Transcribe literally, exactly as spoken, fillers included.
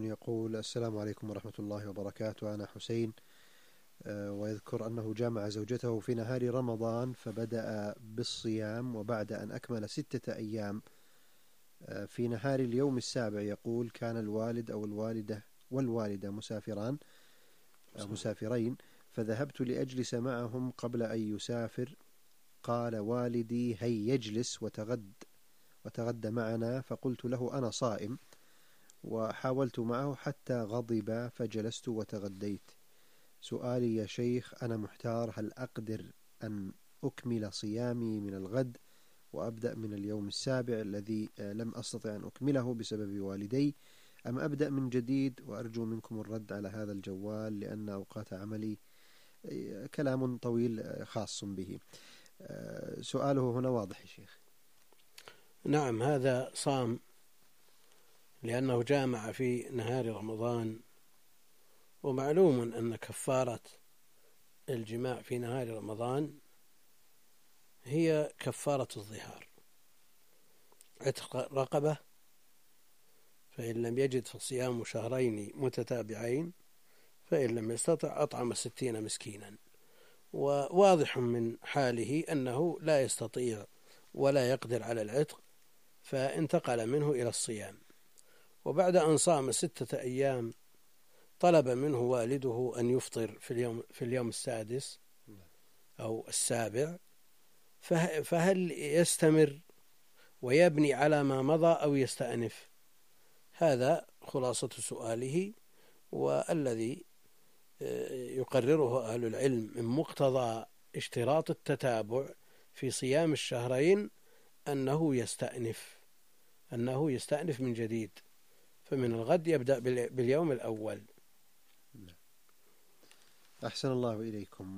يقول: السلام عليكم ورحمة الله وبركاته، أنا حسين. ويذكر أنه جامع زوجته في نهار رمضان فبدأ بالصيام، وبعد أن أكمل ستة أيام في نهار اليوم السابع يقول: كان الوالد أو الوالدة والوالدة مسافران مسافرين فذهبت لأجلس معهم قبل أن يسافر. قال والدي: هي يجلس وتغد وتغدى معنا، فقلت له: أنا صائم، وحاولت معه حتى غضب فجلست وتغديت. سؤالي يا شيخ: أنا محتار، هل أقدر أن أكمل صيامي من الغد وأبدأ من اليوم السابع الذي لم أستطع أن أكمله بسبب والدي، أم أبدأ من جديد؟ وأرجو منكم الرد على هذا الجوال لأن أوقات عملي كلام طويل خاص به. سؤاله هنا واضح يا شيخ. نعم، هذا صام لأنه جامع في نهار رمضان، ومعلوم أن كفارة الجماع في نهار رمضان هي كفارة الظهار، عتق رقبة، فإن لم يجد فصيام شهرين متتابعين، فإن لم يستطع أطعم ستين مسكينا. وواضح من حاله أنه لا يستطيع ولا يقدر على العتق، فانتقل منه إلى الصيام. وبعد أن صام ستة أيام طلب منه والده أن يفطر في اليوم, في اليوم السادس أو السابع، فهل يستمر ويبني على ما مضى أو يستأنف؟ هذا خلاصة سؤاله، والذي يقرره أهل العلم من مقتضى اشتراط التتابع في صيام الشهرين أنه يستأنف أنه يستأنف من جديد، فمن الغد يبدأ باليوم الأول. أحسن الله إليكم.